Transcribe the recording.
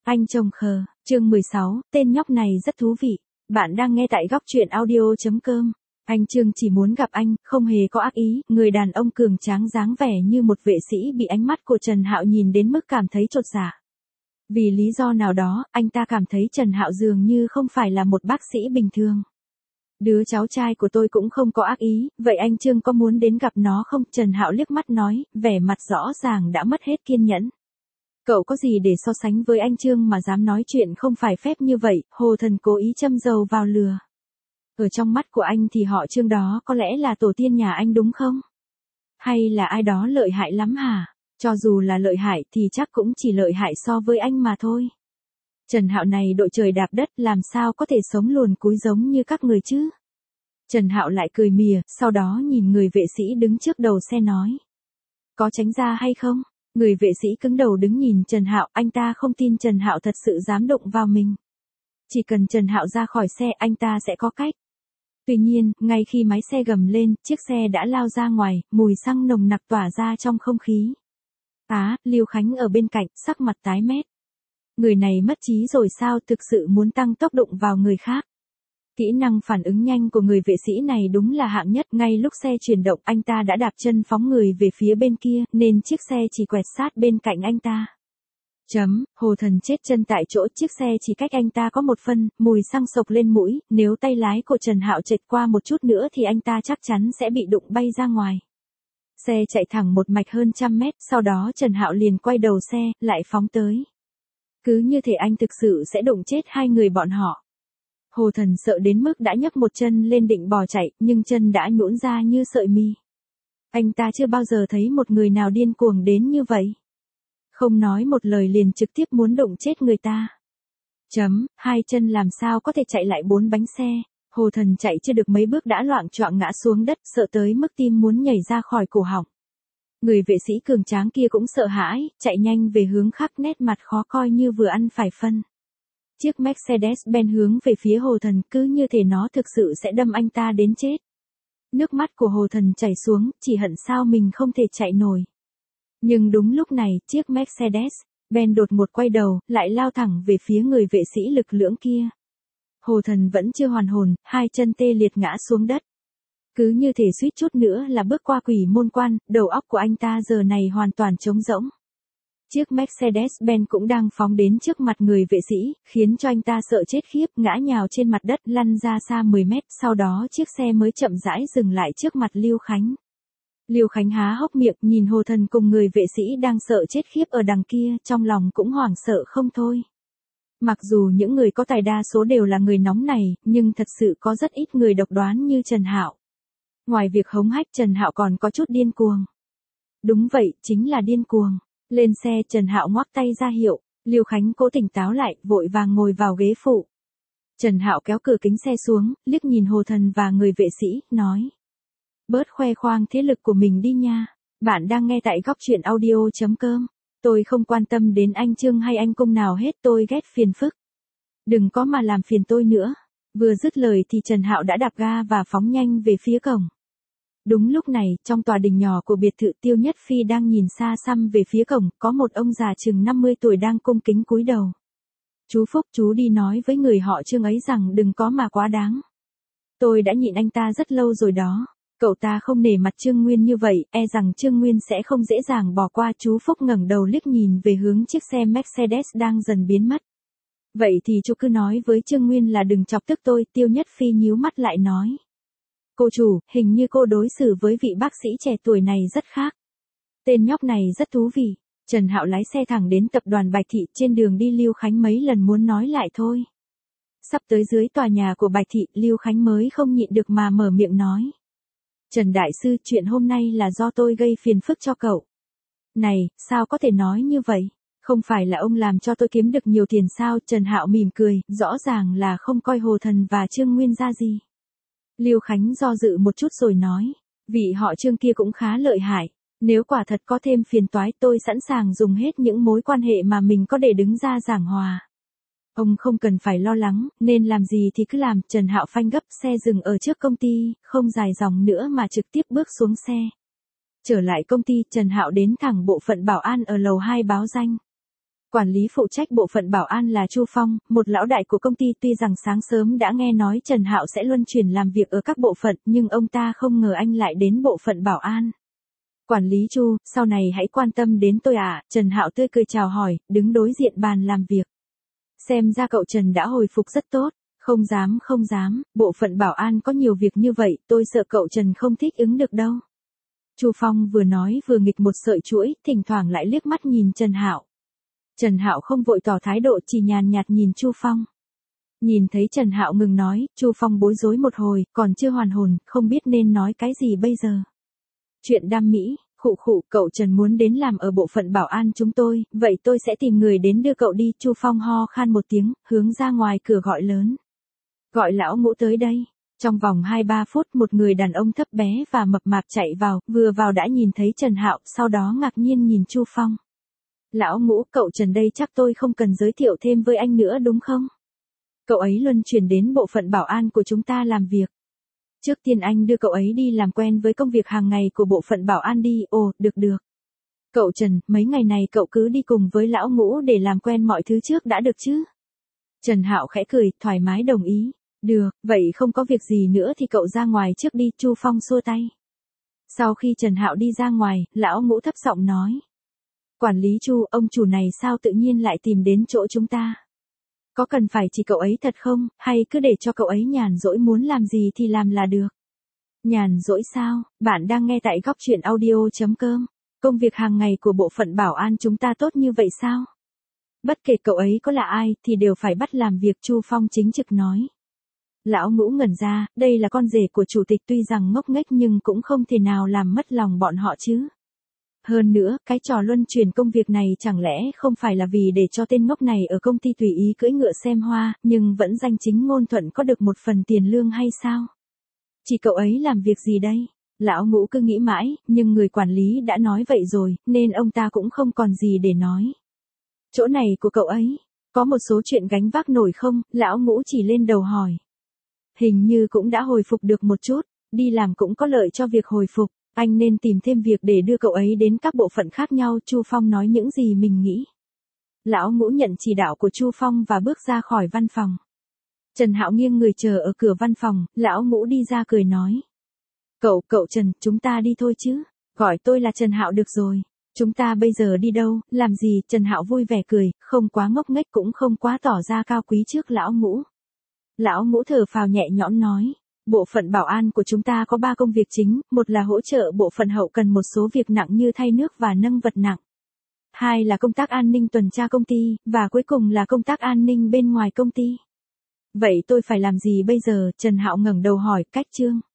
Anh chồng khờ, chương 16, tên nhóc này rất thú vị. Bạn đang nghe tại góc truyện audio.com. Anh Trương chỉ muốn gặp anh, không hề có ác ý. Người đàn ông cường tráng dáng vẻ như một vệ sĩ bị ánh mắt của Trần Hạo nhìn đến mức cảm thấy chột dạ. Vì lý do nào đó, anh ta cảm thấy Trần Hạo dường như không phải là một bác sĩ bình thường. Đứa cháu trai của tôi cũng không có ác ý, vậy anh Trương có muốn đến gặp nó không? Trần Hạo liếc mắt nói, vẻ mặt rõ ràng đã mất hết kiên nhẫn. Cậu có gì để so sánh với anh Trương mà dám nói chuyện không phải phép như vậy? Hồ Thần cố ý châm dầu vào lửa. Ở trong mắt của anh thì họ Trương đó có lẽ là tổ tiên nhà anh đúng không? Hay là ai đó lợi hại lắm hả? Cho dù là lợi hại thì chắc cũng chỉ lợi hại so với anh mà thôi. Trần Hạo này đội trời đạp đất, làm sao có thể sống luồn cúi giống như các người chứ? Trần Hạo lại cười mỉa, sau đó nhìn người vệ sĩ đứng trước đầu xe nói. Có tránh ra hay không? Người vệ sĩ cứng đầu đứng nhìn Trần Hạo, anh ta không tin Trần Hạo thật sự dám đụng vào mình. Chỉ cần Trần Hạo ra khỏi xe anh ta sẽ có cách. Tuy nhiên, ngay khi máy xe gầm lên, chiếc xe đã lao ra ngoài, mùi xăng nồng nặc tỏa ra trong không khí. Lưu Khánh ở bên cạnh, sắc mặt tái mét. Người này mất trí rồi sao, thực sự muốn tăng tốc đụng vào người khác. Kỹ năng phản ứng nhanh của người vệ sĩ này đúng là hạng nhất, ngay lúc xe chuyển động anh ta đã đạp chân phóng người về phía bên kia, nên chiếc xe chỉ quẹt sát bên cạnh anh ta. Hồ Thần chết chân tại chỗ, chiếc xe chỉ cách anh ta có một phân, mùi xăng sộc lên mũi, nếu tay lái của Trần Hạo chệch qua một chút nữa thì anh ta chắc chắn sẽ bị đụng bay ra ngoài. Xe chạy thẳng một mạch hơn 100 mét, sau đó Trần Hạo liền quay đầu xe, lại phóng tới. Cứ như thể anh thực sự sẽ đụng chết hai người bọn họ. Hồ Thần sợ đến mức đã nhấc một chân lên định bò chạy, nhưng chân đã nhũn ra như sợi mi. Anh ta chưa bao giờ thấy một người nào điên cuồng đến như vậy. Không nói một lời liền trực tiếp muốn đụng chết người ta. Hai chân làm sao có thể chạy lại 4 bánh xe. Hồ Thần chạy chưa được mấy bước đã loạng choạng ngã xuống đất, sợ tới mức tim muốn nhảy ra khỏi cổ họng. Người vệ sĩ cường tráng kia cũng sợ hãi, chạy nhanh về hướng khác, nét mặt khó coi như vừa ăn phải phân. Chiếc Mercedes-Benz hướng về phía Hồ Thần, cứ như thể nó thực sự sẽ đâm anh ta đến chết. Nước mắt của Hồ Thần chảy xuống, chỉ hận sao mình không thể chạy nổi. Nhưng đúng lúc này, chiếc Mercedes-Benz đột ngột quay đầu, lại lao thẳng về phía người vệ sĩ lực lưỡng kia. Hồ Thần vẫn chưa hoàn hồn, hai chân tê liệt ngã xuống đất. Cứ như thể suýt chút nữa là bước qua quỷ môn quan, đầu óc của anh ta giờ này hoàn toàn trống rỗng. Chiếc Mercedes-Benz cũng đang phóng đến trước mặt người vệ sĩ, khiến cho anh ta sợ chết khiếp, ngã nhào trên mặt đất, lăn ra xa 10 mét, sau đó chiếc xe mới chậm rãi dừng lại trước mặt Lưu Khánh. Lưu Khánh há hốc miệng nhìn Hồ Thần cùng người vệ sĩ đang sợ chết khiếp ở đằng kia, trong lòng cũng hoảng sợ không thôi. Mặc dù những người có tài đa số đều là người nóng này, nhưng thật sự có rất ít người độc đoán như Trần Hạo. Ngoài việc hống hách, Trần Hạo còn có chút điên cuồng. Đúng vậy, chính là điên cuồng. Lên xe, Trần Hạo ngoắc tay ra hiệu, Lưu Khánh cố tỉnh táo lại, vội vàng ngồi vào ghế phụ. Trần Hạo kéo cửa kính xe xuống, liếc nhìn Hồ Thần và người vệ sĩ, nói. Bớt khoe khoang thế lực của mình đi nha. Bạn đang nghe tại góc truyện audio.com. Tôi không quan tâm đến anh Trương hay anh Cung nào hết, tôi ghét phiền phức. Đừng có mà làm phiền tôi nữa. Vừa dứt lời thì Trần Hạo đã đạp ga và phóng nhanh về phía cổng. Đúng lúc này, trong tòa đình nhỏ của biệt thự Tiêu Nhất Phi đang nhìn xa xăm về phía cổng, có một ông già chừng 50 tuổi đang cung kính cúi đầu. Chú Phúc, chú đi nói với người họ Trương ấy rằng đừng có mà quá đáng. Tôi đã nhịn anh ta rất lâu rồi đó. Cậu ta không nể mặt Trương Nguyên như vậy, e rằng Trương Nguyên sẽ không dễ dàng bỏ qua. Chú Phúc ngẩng đầu liếc nhìn về hướng chiếc xe Mercedes đang dần biến mất. Vậy thì chú cứ nói với Trương Nguyên là đừng chọc tức tôi. Tiêu Nhất Phi nhíu mắt lại nói. Cô chủ, hình như cô đối xử với vị bác sĩ trẻ tuổi này rất khác. Tên nhóc này rất thú vị. Trần Hạo lái xe thẳng đến tập đoàn Bạch Thị, trên đường đi Lưu Khánh mấy lần muốn nói lại thôi. Sắp tới dưới tòa nhà của Bạch Thị, Lưu Khánh mới không nhịn được mà mở miệng nói. Trần Đại Sư, chuyện hôm nay là do tôi gây phiền phức cho cậu. Này, sao có thể nói như vậy? Không phải là ông làm cho tôi kiếm được nhiều tiền sao? Trần Hạo mỉm cười, rõ ràng là không coi Hồ Thần và Trương Nguyên ra gì. Lưu Khánh do dự một chút rồi nói, vị họ Trương kia cũng khá lợi hại. Nếu quả thật có thêm phiền toái, tôi sẵn sàng dùng hết những mối quan hệ mà mình có để đứng ra giảng hòa. Ông không cần phải lo lắng, nên làm gì thì cứ làm. Trần Hạo phanh gấp, xe dừng ở trước công ty, không dài dòng nữa mà trực tiếp bước xuống xe. Trở lại công ty, Trần Hạo đến thẳng bộ phận bảo an ở lầu 2 báo danh. Quản lý phụ trách bộ phận bảo an là Chu Phong, một lão đại của công ty. Tuy rằng sáng sớm đã nghe nói Trần Hạo sẽ luân chuyển làm việc ở các bộ phận, nhưng ông ta không ngờ anh lại đến bộ phận bảo an. Quản lý Chu, sau này hãy quan tâm đến tôi ạ. Trần Hạo tươi cười chào hỏi, đứng đối diện bàn làm việc. Xem ra cậu Trần đã hồi phục rất tốt. Không dám, bộ phận bảo an có nhiều việc như vậy, tôi sợ cậu Trần không thích ứng được đâu. Chu Phong vừa nói vừa nghịch một sợi chuỗi, thỉnh thoảng lại liếc mắt nhìn Trần Hạo. Trần Hạo không vội tỏ thái độ, chỉ nhàn nhạt nhìn Chu Phong. Nhìn thấy Trần Hạo ngừng nói, Chu Phong bối rối một hồi, còn chưa hoàn hồn, không biết nên nói cái gì bây giờ. Chuyện đam mỹ, khụ, cậu Trần muốn đến làm ở bộ phận bảo an chúng tôi, vậy tôi sẽ tìm người đến đưa cậu đi. Chu Phong ho khan một tiếng, hướng ra ngoài cửa gọi lớn. Gọi lão Ngũ tới đây. Trong vòng 2-3 phút một người đàn ông thấp bé và mập mạp chạy vào, vừa vào đã nhìn thấy Trần Hạo, sau đó ngạc nhiên nhìn Chu Phong. Lão Ngũ, cậu Trần đây chắc tôi không cần giới thiệu thêm với anh nữa đúng không? Cậu ấy luân chuyển đến bộ phận bảo an của chúng ta làm việc. Trước tiên anh đưa cậu ấy đi làm quen với công việc hàng ngày của bộ phận bảo an đi. Ồ, được. Cậu Trần, mấy ngày này cậu cứ đi cùng với lão Ngũ để làm quen mọi thứ trước đã được chứ? Trần Hạo khẽ cười, thoải mái đồng ý. Được, vậy không có việc gì nữa thì cậu ra ngoài trước đi. Chu Phong xua tay. Sau khi Trần Hạo đi ra ngoài, lão Ngũ thấp giọng nói. Quản lý Chu, ông chủ này sao tự nhiên lại tìm đến chỗ chúng ta? Có cần phải chỉ cậu ấy thật không, hay cứ để cho cậu ấy nhàn rỗi muốn làm gì thì làm là được? Nhàn rỗi sao? Bạn đang nghe tại góc truyện audio.com. Công việc hàng ngày của bộ phận bảo an chúng ta tốt như vậy sao? Bất kể cậu ấy có là ai thì đều phải bắt làm việc. Chu Phong chính trực nói. Lão Ngũ ngẩn ra, đây là con rể của chủ tịch, tuy rằng ngốc nghếch nhưng cũng không thể nào làm mất lòng bọn họ chứ. Hơn nữa, cái trò luân chuyển công việc này chẳng lẽ không phải là vì để cho tên ngốc này ở công ty tùy ý cưỡi ngựa xem hoa, nhưng vẫn danh chính ngôn thuận có được một phần tiền lương hay sao? Chỉ cậu ấy làm việc gì đây? Lão Ngũ cứ nghĩ mãi, nhưng người quản lý đã nói vậy rồi, nên ông ta cũng không còn gì để nói. Chỗ này của cậu ấy, có một số chuyện gánh vác nổi không? Lão Ngũ chỉ lên đầu hỏi. Hình như cũng đã hồi phục được một chút, đi làm cũng có lợi cho việc hồi phục. Anh nên tìm thêm việc để đưa cậu ấy đến các bộ phận khác nhau. Chu Phong nói những gì mình nghĩ. Lão Ngũ nhận chỉ đạo của Chu Phong và bước ra khỏi văn phòng. Trần Hạo nghiêng người chờ ở cửa văn phòng, lão Ngũ đi ra cười nói. Cậu Trần, chúng ta đi thôi chứ, gọi tôi là Trần Hạo được rồi. Chúng ta bây giờ đi đâu, làm gì? Trần Hạo vui vẻ cười, không quá ngốc nghếch cũng không quá tỏ ra cao quý trước lão Ngũ. Lão Ngũ thở phào nhẹ nhõm nói. Bộ phận bảo an của chúng ta có 3 công việc chính, một là hỗ trợ bộ phận hậu cần một số việc nặng như thay nước và nâng vật nặng. 2 là công tác an ninh tuần tra công ty, và cuối cùng là công tác an ninh bên ngoài công ty. Vậy tôi phải làm gì bây giờ? Trần Hạo ngẩng đầu hỏi. Cách chương.